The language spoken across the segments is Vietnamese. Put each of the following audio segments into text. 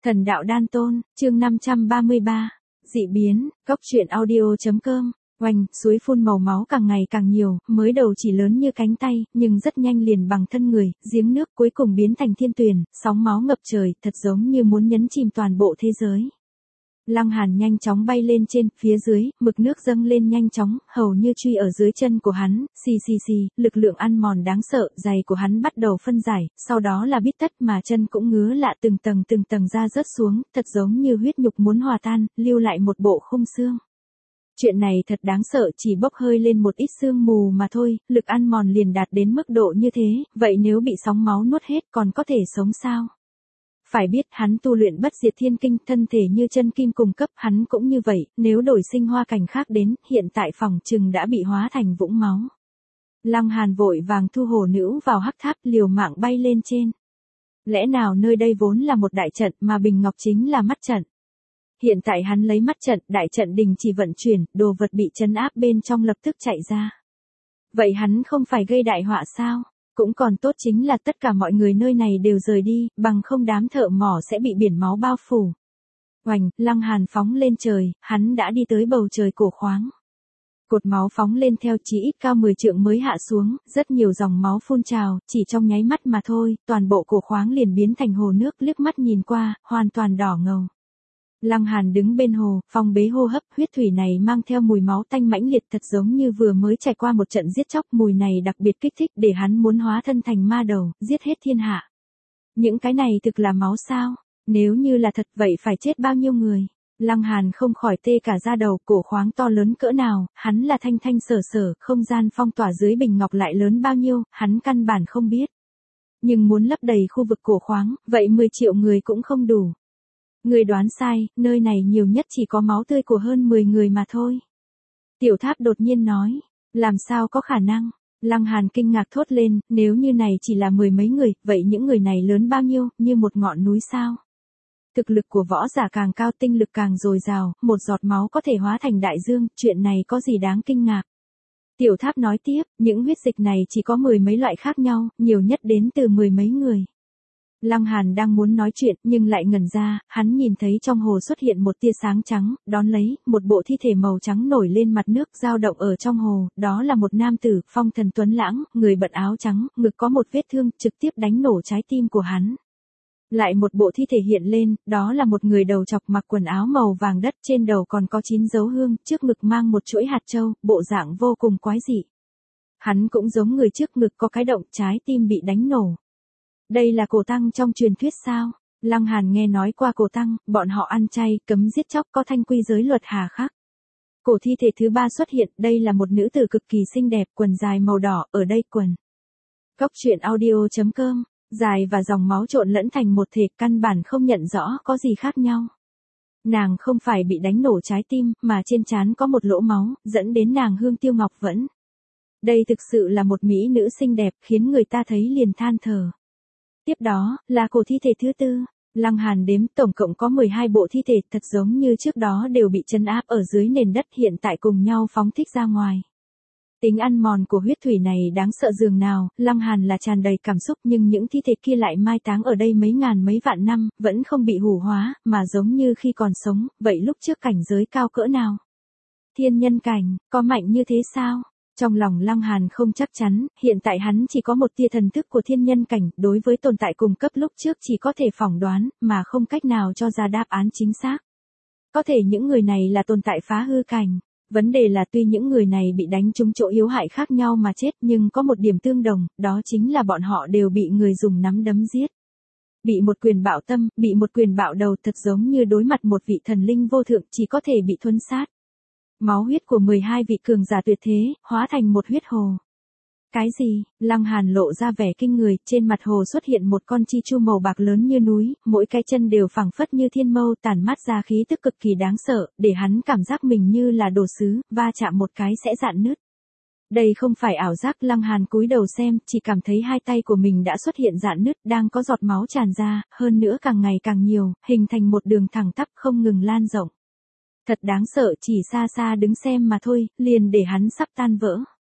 Thần đạo đan tôn, chương 533. Dị biến, góc truyện audio.com. Oanh, suối phun màu máu càng ngày càng nhiều, mới đầu chỉ lớn như cánh tay, nhưng rất nhanh liền bằng thân người, giếng nước cuối cùng biến thành thiên tuyền, sóng máu ngập trời, thật giống như muốn nhấn chìm toàn bộ thế giới. Lăng Hàn nhanh chóng bay lên trên, phía dưới, mực nước dâng lên nhanh chóng, hầu như truy ở dưới chân của hắn, xì xì xì, lực lượng ăn mòn đáng sợ, giày của hắn bắt đầu phân giải, sau đó là bít tất mà chân cũng ngứa lạ từng tầng ra rớt xuống, thật giống như huyết nhục muốn hòa tan, lưu lại một bộ khung xương. Chuyện này thật đáng sợ, chỉ bốc hơi lên một ít sương mù mà thôi, lực ăn mòn liền đạt đến mức độ như thế, vậy nếu bị sóng máu nuốt hết còn có thể sống sao? Phải biết hắn tu luyện bất diệt thiên kinh, thân thể như chân kim cùng cấp, hắn cũng như vậy, nếu đổi sinh hoa cảnh khác đến, hiện tại phòng trừng đã bị hóa thành vũng máu. Lăng Hàn vội vàng thu hồ nữ vào hắc tháp, liều mạng bay lên trên. Lẽ nào nơi đây vốn là một đại trận mà Bình Ngọc chính là mắt trận? Hiện tại hắn lấy mắt trận, đại trận đình chỉ vận chuyển, đồ vật bị trấn áp bên trong lập tức chạy ra. Vậy hắn không phải gây đại họa sao? Cũng còn tốt chính là tất cả mọi người nơi này đều rời đi, bằng không đám thợ mỏ sẽ bị biển máu bao phủ. Oành, Lăng Hàn phóng lên trời, hắn đã đi tới bầu trời cổ khoáng. Cột máu phóng lên theo chí ít cao 10 trượng mới hạ xuống, rất nhiều dòng máu phun trào, chỉ trong nháy mắt mà thôi, toàn bộ cổ khoáng liền biến thành hồ nước, liếc mắt nhìn qua, hoàn toàn đỏ ngầu. Lăng Hàn đứng bên hồ, phong bế hô hấp, huyết thủy này mang theo mùi máu tanh mãnh liệt thật giống như vừa mới trải qua một trận giết chóc, mùi này đặc biệt kích thích để hắn muốn hóa thân thành ma đầu, giết hết thiên hạ. Những cái này thực là máu sao? Nếu như là thật vậy phải chết bao nhiêu người? Lăng Hàn không khỏi tê cả da đầu, cổ khoáng to lớn cỡ nào, hắn là thanh thanh sở sở, không gian phong tỏa dưới Bình Ngọc lại lớn bao nhiêu, hắn căn bản không biết. Nhưng muốn lấp đầy khu vực cổ khoáng, vậy 10 triệu người cũng không đủ. Người đoán sai, nơi này nhiều nhất chỉ có máu tươi của hơn 10 người mà thôi. Tiểu Tháp đột nhiên nói, làm sao có khả năng? Lăng Hàn kinh ngạc thốt lên, nếu như này chỉ là 10 mấy người, vậy những người này lớn bao nhiêu, như một ngọn núi sao? Thực lực của võ giả càng cao, tinh lực càng dồi dào, một giọt máu có thể hóa thành đại dương, chuyện này có gì đáng kinh ngạc? Tiểu Tháp nói tiếp, những huyết dịch này chỉ có 10 mấy loại khác nhau, nhiều nhất đến từ 10 mấy người. Lăng Hàn đang muốn nói chuyện nhưng lại ngẩn ra, hắn nhìn thấy trong hồ xuất hiện một tia sáng trắng, đón lấy, một bộ thi thể màu trắng nổi lên mặt nước dao động ở trong hồ, đó là một nam tử, phong thần tuấn lãng, người bận áo trắng, ngực có một vết thương, trực tiếp đánh nổ trái tim của hắn. Lại một bộ thi thể hiện lên, đó là một người đầu chọc mặc quần áo màu vàng đất, trên đầu còn có 9 dấu hương, trước ngực mang một chuỗi hạt châu, bộ dạng vô cùng quái dị. Hắn cũng giống người trước ngực có cái động, trái tim bị đánh nổ. Đây là cổ tăng trong truyền thuyết sao? Lăng Hàn nghe nói qua cổ tăng, bọn họ ăn chay, cấm giết chóc, có thanh quy giới luật hà khắc. Cổ thi thể thứ 3 xuất hiện, đây là một nữ tử cực kỳ xinh đẹp, quần dài màu đỏ, ở đây quần. Góc truyện audio.com, dài và dòng máu trộn lẫn thành một thể, căn bản không nhận rõ có gì khác nhau. Nàng không phải bị đánh nổ trái tim, mà trên trán có một lỗ máu, dẫn đến nàng hương tiêu ngọc vẫn. Đây thực sự là một mỹ nữ xinh đẹp, khiến người ta thấy liền than thở. Tiếp đó, là cổ thi thể thứ 4. Lăng Hàn đếm tổng cộng có 12 bộ thi thể, thật giống như trước đó đều bị trấn áp ở dưới nền đất, hiện tại cùng nhau phóng thích ra ngoài. Tính ăn mòn của huyết thủy này đáng sợ dường nào, Lăng Hàn là tràn đầy cảm xúc, nhưng những thi thể kia lại mai táng ở đây mấy ngàn mấy vạn năm, vẫn không bị hủ hóa, mà giống như khi còn sống, vậy lúc trước cảnh giới cao cỡ nào? Thiên nhân cảnh, có mạnh như thế sao? Trong lòng Lăng Hàn không chắc chắn, hiện tại hắn chỉ có một tia thần thức của thiên nhân cảnh, đối với tồn tại cùng cấp lúc trước chỉ có thể phỏng đoán, mà không cách nào cho ra đáp án chính xác. Có thể những người này là tồn tại phá hư cảnh. Vấn đề là tuy những người này bị đánh trúng chỗ yếu hại khác nhau mà chết, nhưng có một điểm tương đồng, đó chính là bọn họ đều bị người dùng nắm đấm giết. Bị một quyền bạo tâm, bị một quyền bạo đầu, thật giống như đối mặt một vị thần linh vô thượng, chỉ có thể bị thuần sát. Máu huyết của 12 vị cường giả tuyệt thế, hóa thành một huyết hồ. Cái gì? Lăng Hàn lộ ra vẻ kinh người, trên mặt hồ xuất hiện một con chi chu màu bạc lớn như núi, mỗi cái chân đều phẳng phất như thiên mâu, tản mát ra khí tức cực kỳ đáng sợ, để hắn cảm giác mình như là đồ sứ, va chạm một cái sẽ rạn nứt. Đây không phải ảo giác, Lăng Hàn cúi đầu xem, chỉ cảm thấy hai tay của mình đã xuất hiện rạn nứt, đang có giọt máu tràn ra, hơn nữa càng ngày càng nhiều, hình thành một đường thẳng tắp không ngừng lan rộng. Thật đáng sợ, chỉ xa xa đứng xem mà thôi, liền để hắn sắp tan vỡ.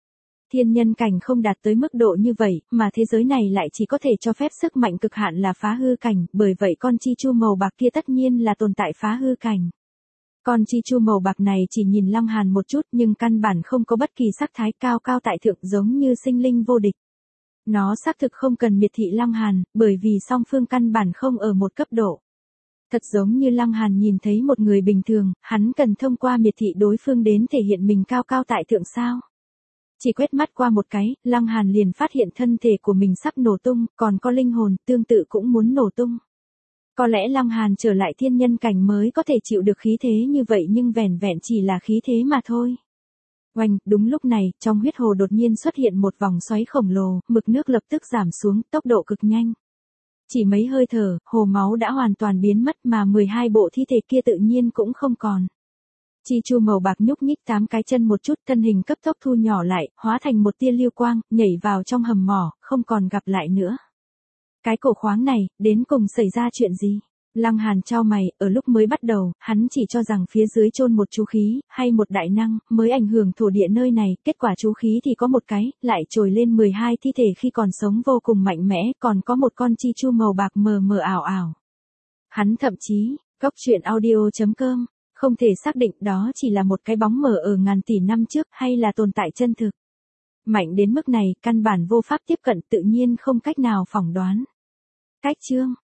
Thiên nhân cảnh không đạt tới mức độ như vậy, mà thế giới này lại chỉ có thể cho phép sức mạnh cực hạn là phá hư cảnh, bởi vậy con chi chu màu bạc kia tất nhiên là tồn tại phá hư cảnh. Con chi chu màu bạc này chỉ nhìn Lăng Hàn một chút nhưng căn bản không có bất kỳ sắc thái, cao cao tại thượng giống như sinh linh vô địch. Nó xác thực không cần miệt thị Lăng Hàn, bởi vì song phương căn bản không ở một cấp độ. Thật giống như Lăng Hàn nhìn thấy một người bình thường, hắn cần thông qua miệt thị đối phương đến thể hiện mình cao cao tại thượng sao. Chỉ quét mắt qua một cái, Lăng Hàn liền phát hiện thân thể của mình sắp nổ tung, còn có linh hồn tương tự cũng muốn nổ tung. Có lẽ Lăng Hàn trở lại thiên nhân cảnh mới có thể chịu được khí thế như vậy nhưng vẻn vẹn chỉ là khí thế mà thôi. Oanh, đúng lúc này, trong huyết hồ đột nhiên xuất hiện một vòng xoáy khổng lồ, mực nước lập tức giảm xuống, tốc độ cực nhanh. Chỉ mấy hơi thở, hồ máu đã hoàn toàn biến mất mà 12 bộ thi thể kia tự nhiên cũng không còn. Chi chu màu bạc nhúc nhích 8 cái chân một chút, thân hình cấp tốc thu nhỏ lại, hóa thành một tia lưu quang, nhảy vào trong hầm mỏ, không còn gặp lại nữa. Cái cổ khoáng này, đến cùng xảy ra chuyện gì? Lăng Hàn chau mày, ở lúc mới bắt đầu, hắn chỉ cho rằng phía dưới chôn một chú khí, hay một đại năng, mới ảnh hưởng thổ địa nơi này, kết quả chú khí thì có một cái, lại trồi lên 12 thi thể khi còn sống vô cùng mạnh mẽ, còn có một con chi chu màu bạc mờ mờ ảo ảo. Hắn thậm chí, goctruyện.audio.com, không thể xác định đó chỉ là một cái bóng mờ ở ngàn tỷ năm trước hay là tồn tại chân thực. Mạnh đến mức này, căn bản vô pháp tiếp cận tự nhiên không cách nào phỏng đoán. Cách chương